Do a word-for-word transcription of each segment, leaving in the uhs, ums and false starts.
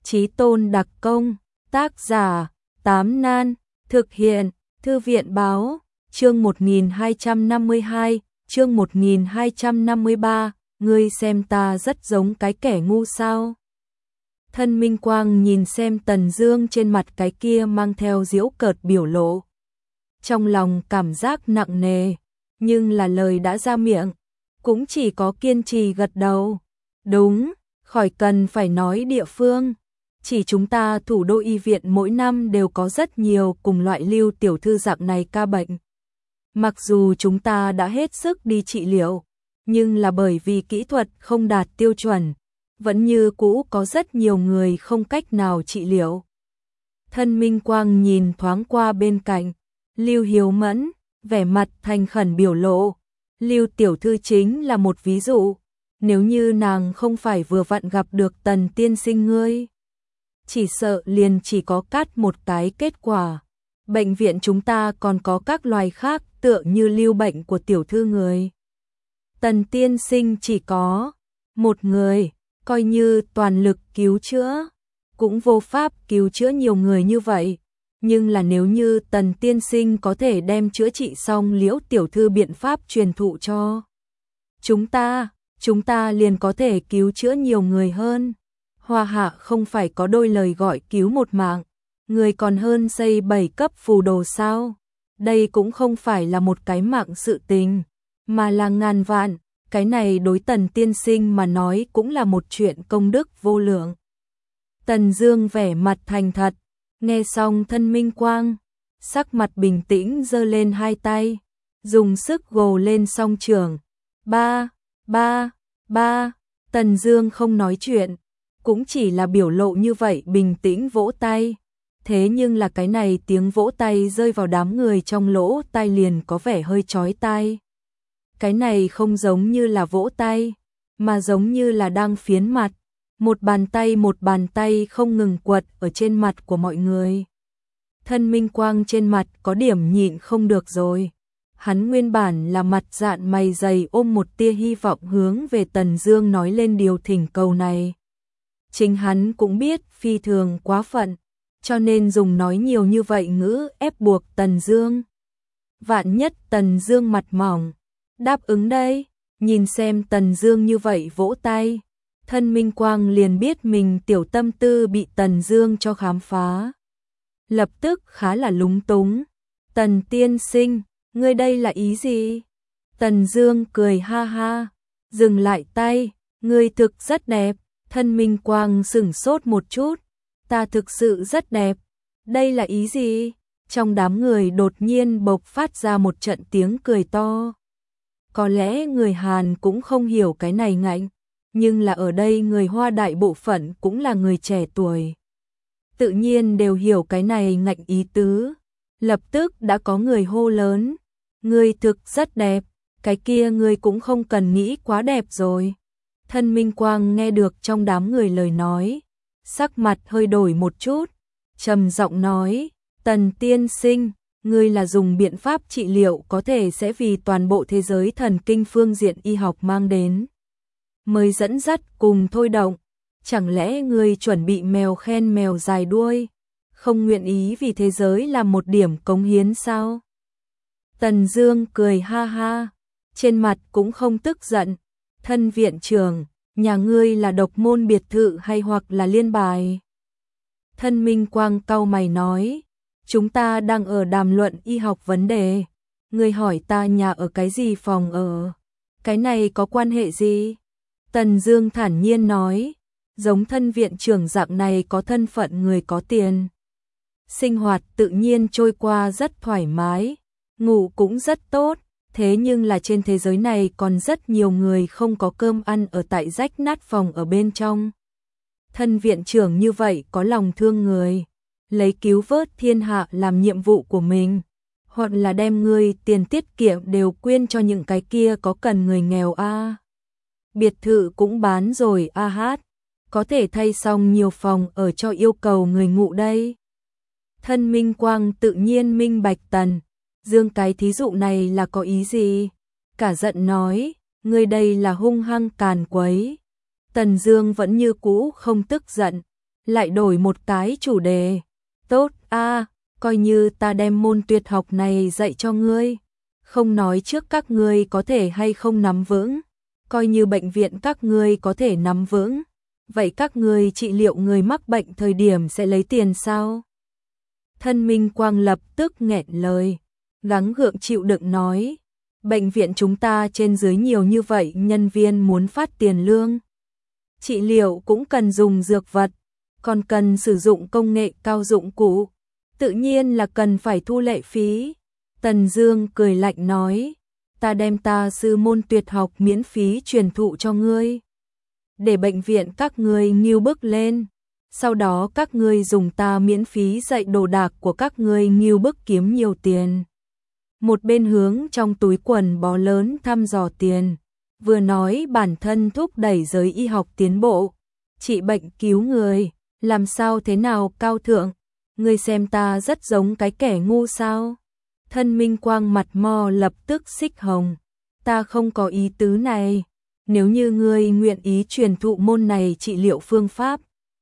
Chí tôn đặc công, tác giả, Tám Nan, thực hiện, Thư viện báo, chương một nghìn hai trăm năm mươi hai, chương một nghìn hai trăm năm mươi ba, ngươi xem ta rất giống cái kẻ ngu sao. Thân Minh Quang nhìn xem Tần Dương trên mặt cái kia mang theo giễu cợt biểu lộ. Trong lòng cảm giác nặng nề, nhưng là lời đã ra miệng, cũng chỉ có kiên trì gật đầu. Đúng, khỏi cần phải nói địa phương. Chỉ chúng ta thủ đô y viện mỗi năm đều có rất nhiều cùng loại Lưu tiểu thư dạng này ca bệnh. Mặc dù chúng ta đã hết sức đi trị liệu, nhưng là bởi vì kỹ thuật không đạt tiêu chuẩn, vẫn như cũ có rất nhiều người không cách nào trị liệu. Thân Minh Quang nhìn thoáng qua bên cạnh, Lưu Hiếu Mẫn, vẻ mặt thành khẩn biểu lộ. Lưu tiểu thư chính là một ví dụ, nếu như nàng không phải vừa vặn gặp được Tần tiên sinh ngươi, chỉ sợ liền chỉ có cắt một cái kết quả. Bệnh viện chúng ta còn có các loài khác tựa như lưu bệnh của tiểu thư người. Tần tiên sinh chỉ có một người, coi như toàn lực cứu chữa, cũng vô pháp cứu chữa nhiều người như vậy. Nhưng là nếu như Tần tiên sinh có thể đem chữa trị xong Liễu tiểu thư biện pháp truyền thụ cho chúng ta, chúng ta liền có thể cứu chữa nhiều người hơn. Hoa hạ không phải có đôi lời gọi cứu một mạng, người còn hơn xây bảy cấp phù đồ sao. Đây cũng không phải là một cái mạng sự tình, mà là ngàn vạn. Cái này đối Tần tiên sinh mà nói cũng là một chuyện công đức vô lượng. Tần Dương vẻ mặt thành thật, nghe xong Thân Minh Quang, sắc mặt bình tĩnh giơ lên hai tay, dùng sức gồ lên song trường. Ba, ba, ba, Tần Dương không nói chuyện, cũng chỉ là biểu lộ như vậy bình tĩnh vỗ tay. Thế nhưng là cái này tiếng vỗ tay rơi vào đám người trong lỗ tai liền có vẻ hơi chói tai. Cái này không giống như là vỗ tay, mà giống như là đang phiến mặt. Một bàn tay một bàn tay không ngừng quật ở trên mặt của mọi người. Thân Minh Quang trên mặt có điểm nhịn không được rồi. Hắn nguyên bản là mặt dạn mày dày ôm một tia hy vọng hướng về Tần Dương nói lên điều thỉnh cầu này. Chính hắn cũng biết phi thường quá phận, cho nên dùng nói nhiều như vậy ngữ ép buộc Tần Dương. Vạn nhất Tần Dương mặt mỏng, đáp ứng đây. Nhìn xem Tần Dương như vậy vỗ tay, Thân Minh Quang liền biết mình tiểu tâm tư bị Tần Dương cho khám phá. Lập tức khá là lúng túng. Tần tiên sinh, ngươi đây là ý gì? Tần Dương cười ha ha, dừng lại tay, ngươi thực rất đẹp. Thân Minh Quang sững sốt một chút, ta thực sự rất đẹp. Đây là ý gì? Trong đám người đột nhiên bộc phát ra một trận tiếng cười to. Có lẽ người Hàn cũng không hiểu cái này ngạnh, nhưng là ở đây người Hoa đại bộ phận cũng là người trẻ tuổi, tự nhiên đều hiểu cái này ngạnh ý tứ. Lập tức đã có người hô lớn, ngươi thực rất đẹp, cái kia ngươi cũng không cần nghĩ quá đẹp rồi. Thân Minh Quang nghe được trong đám người lời nói, sắc mặt hơi đổi một chút, trầm giọng nói, Tần tiên sinh, ngươi là dùng biện pháp trị liệu có thể sẽ vì toàn bộ thế giới thần kinh phương diện y học mang đến mới dẫn dắt cùng thôi động. Chẳng lẽ ngươi chuẩn bị mèo khen mèo dài đuôi, không nguyện ý vì thế giới làm một điểm cống hiến sao? Tần Dương cười ha ha, trên mặt cũng không tức giận. Thân viện trưởng, nhà ngươi là độc môn biệt thự hay hoặc là liên bài? Thân Minh Quang cau mày nói, chúng ta đang ở đàm luận y học vấn đề. Ngươi hỏi ta nhà ở cái gì phòng ở? Cái này có quan hệ gì? Tần Dương thản nhiên nói, giống thân viện trưởng dạng này có thân phận người có tiền, sinh hoạt tự nhiên trôi qua rất thoải mái, ngủ cũng rất tốt. Thế nhưng là trên thế giới này còn rất nhiều người không có cơm ăn ở tại rách nát phòng ở bên trong. Thân viện trưởng như vậy có lòng thương người, lấy cứu vớt thiên hạ làm nhiệm vụ của mình, hoặc là đem người tiền tiết kiệm đều quyên cho những cái kia có cần người nghèo a. À. Biệt thự cũng bán rồi a à hát, có thể thay xong nhiều phòng ở cho yêu cầu người ngụ đây. Thân Minh Quang tự nhiên minh bạch Tần Dương cái thí dụ này là có ý gì, cả giận nói, ngươi đây là hung hăng càn quấy. Tần Dương vẫn như cũ không tức giận, lại đổi một cái chủ đề. Tốt a, coi như ta đem môn tuyệt học này dạy cho ngươi. Không nói trước các ngươi có thể hay không nắm vững, coi như bệnh viện các ngươi có thể nắm vững. Vậy các ngươi trị liệu người mắc bệnh thời điểm sẽ lấy tiền sao? Thân Minh Quang lập tức nghẹn lời, gắng gượng chịu đựng nói. Bệnh viện chúng ta trên dưới nhiều như vậy, nhân viên muốn phát tiền lương. Trị liệu cũng cần dùng dược vật, còn cần sử dụng công nghệ cao dụng cụ. Tự nhiên là cần phải thu lệ phí. Tần Dương cười lạnh nói, ta đem ta sư môn tuyệt học miễn phí truyền thụ cho ngươi. Để bệnh viện các ngươi nghiêu bức lên. Sau đó các ngươi dùng ta miễn phí dạy đồ đạc của các ngươi nghiêu bức kiếm nhiều tiền. Một bên hướng trong túi quần bó lớn thăm dò tiền, vừa nói bản thân thúc đẩy giới y học tiến bộ, trị bệnh cứu người, làm sao thế nào cao thượng, ngươi xem ta rất giống cái kẻ ngu sao? Thân Minh Quang mặt mo lập tức xích hồng, ta không có ý tứ này, nếu như ngươi nguyện ý truyền thụ môn này trị liệu phương pháp,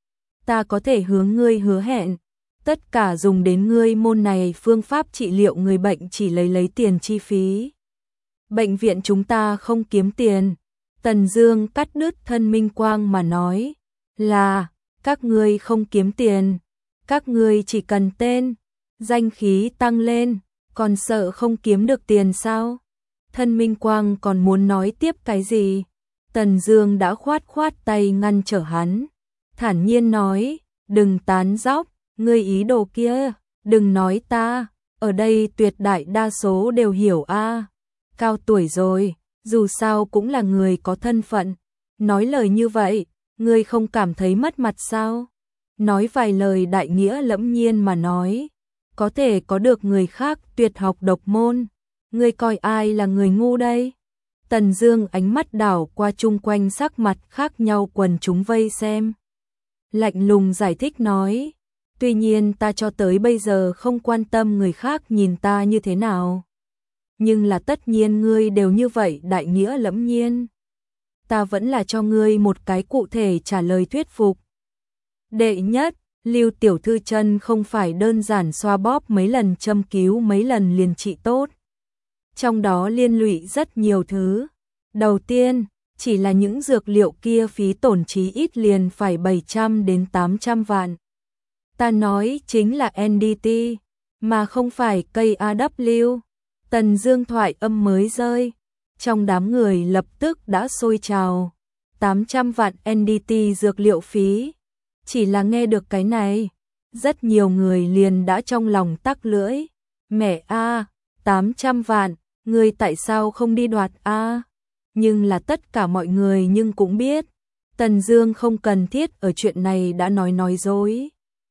ta có thể hướng ngươi hứa hẹn, tất cả dùng đến ngươi môn này phương pháp trị liệu người bệnh chỉ lấy lấy tiền chi phí. Bệnh viện chúng ta không kiếm tiền. Tần Dương cắt đứt Thân Minh Quang mà nói, là, các ngươi không kiếm tiền, các ngươi chỉ cần tên, danh khí tăng lên, còn sợ không kiếm được tiền sao? Thân Minh Quang còn muốn nói tiếp cái gì? Tần Dương đã khoát khoát tay ngăn trở hắn, thản nhiên nói, đừng tán dóc, ngươi ý đồ kia, đừng nói ta, ở đây tuyệt đại đa số đều hiểu a. Cao tuổi rồi, dù sao cũng là người có thân phận, nói lời như vậy, ngươi không cảm thấy mất mặt sao? Nói vài lời đại nghĩa lẫm nhiên mà nói, có thể có được người khác tuyệt học độc môn, ngươi coi ai là người ngu đây? Tần Dương ánh mắt đảo qua chung quanh sắc mặt khác nhau quần chúng vây xem. Lạnh lùng giải thích nói, tuy nhiên ta cho tới bây giờ không quan tâm người khác nhìn ta như thế nào. Nhưng là tất nhiên ngươi đều như vậy đại nghĩa lẫm nhiên. Ta vẫn là cho ngươi một cái cụ thể trả lời thuyết phục. Đệ nhất, Lưu tiểu thư chân không phải đơn giản xoa bóp mấy lần châm cứu mấy lần liền trị tốt. Trong đó liên lụy rất nhiều thứ. Đầu tiên, chỉ là những dược liệu kia phí tổn chí ít liền phải bảy trăm đến tám trăm vạn. Ta nói chính là en đê tê, mà không phải ca vê. Tần Dương thoại âm mới rơi, trong đám người lập tức đã sôi trào. tám trăm vạn en đê tê dược liệu phí. Chỉ là nghe được cái này, rất nhiều người liền đã trong lòng tắc lưỡi. Mẹ a, tám trăm vạn, ngươi tại sao không đi đoạt a? Nhưng là tất cả mọi người nhưng cũng biết, Tần Dương không cần thiết ở chuyện này đã nói nói dối.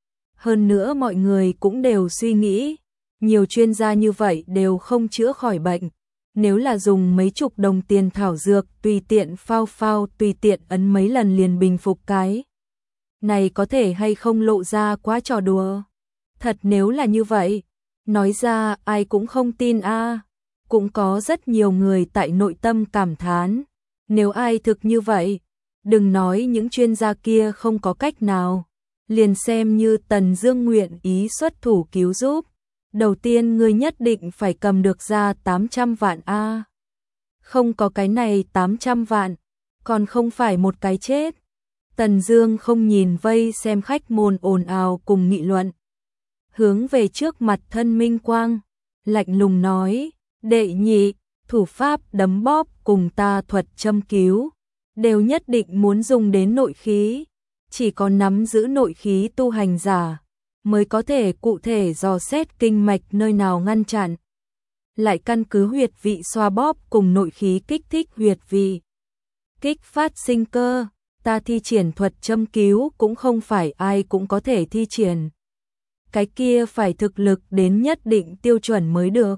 Hơn nữa mọi người cũng đều suy nghĩ, nhiều chuyên gia như vậy đều không chữa khỏi bệnh. Nếu là dùng mấy chục đồng tiền thảo dược tùy tiện phao phao tùy tiện ấn mấy lần liền bình phục cái này có thể hay không lộ ra quá trò đùa. Thật nếu là như vậy, nói ra ai cũng không tin a. Cũng có rất nhiều người tại nội tâm cảm thán, nếu ai thực như vậy, đừng nói những chuyên gia kia không có cách nào, liền xem như Tần Dương nguyện ý xuất thủ cứu giúp, đầu tiên ngươi nhất định phải cầm được ra tám trăm vạn a. Không có cái này tám trăm vạn, còn không phải một cái chết. Tần Dương không nhìn vây xem khách môn ồn ào cùng nghị luận, hướng về trước mặt Thân Minh Quang, lạnh lùng nói, đệ nhị, thủ pháp đấm bóp cùng ta thuật châm cứu, đều nhất định muốn dùng đến nội khí, chỉ có nắm giữ nội khí tu hành giả mới có thể cụ thể dò xét kinh mạch nơi nào ngăn chặn, lại căn cứ huyệt vị xoa bóp cùng nội khí kích thích huyệt vị, kích phát sinh cơ. Ta thi triển thuật châm cứu cũng không phải ai cũng có thể thi triển, cái kia phải thực lực đến nhất định tiêu chuẩn mới được,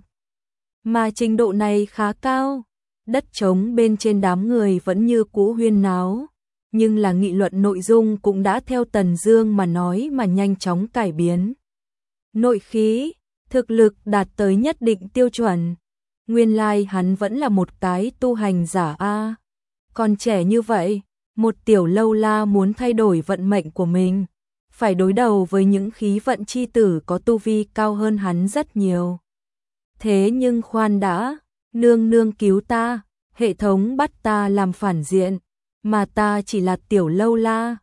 mà trình độ này khá cao. Đất trống bên trên đám người vẫn như cũ huyên náo, nhưng là nghị luận nội dung cũng đã theo Tần Dương mà nói mà nhanh chóng cải biến. Nội khí, thực lực đạt tới nhất định tiêu chuẩn, nguyên lai hắn vẫn là một cái tu hành giả a. Còn trẻ như vậy, một tiểu lâu la muốn thay đổi vận mệnh của mình, phải đối đầu với những khí vận chi tử có tu vi cao hơn hắn rất nhiều. Thế nhưng khoan đã, nương nương cứu ta, hệ thống bắt ta làm phản diện, mà ta chỉ là tiểu lâu la,